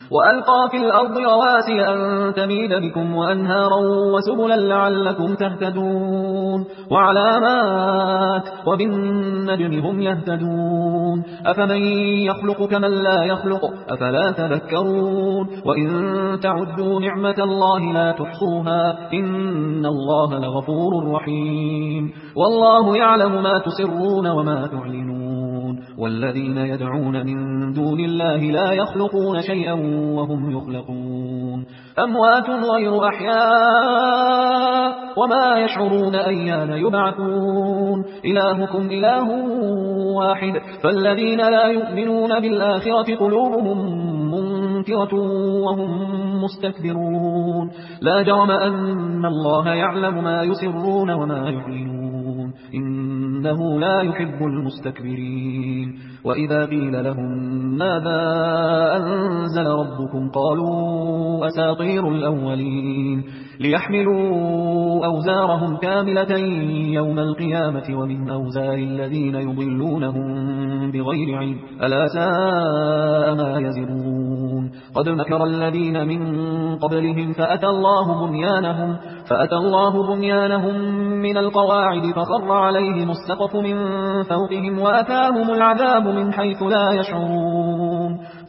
وألقى في الأرض رواسي أن تميد بكم وأنهارا وسبلا لعلكم تهتدون وعلامات وبالنجم هم يهتدون أفمن يخلق كمن لا يخلق أفلا تذكرون وإن تعدوا نعمة الله لا تحصوها إن الله لغفور رحيم والله يعلم ما تسرون وما تعلنون والذين يدعون من دون الله لا يخلقون شيئا وهم يخلقون أموات غير أحياء وما يشعرون أيان يبعثون إلهكم إله واحد فالذين لا يؤمنون بالآخرة قلوبهم منكرة وهم مستكبرون لا جرم أن الله يعلم ما يسرون وما يعلنون إنه لا يحب المستكبرين وإذا قيل لهم ماذا أنزل ربكم قالوا أساطير الأولين ليحملوا أوزارهم كاملة يوم القيامة ومن أوزار الذين يضلونهم بغير علم ألا ساء ما يزرون قد مكر الذين من قبلهم فأتى الله بنيانهم من القواعد فخر عليهم السقف من فوقهم وأتاهم العذاب من حيث لا يشعرون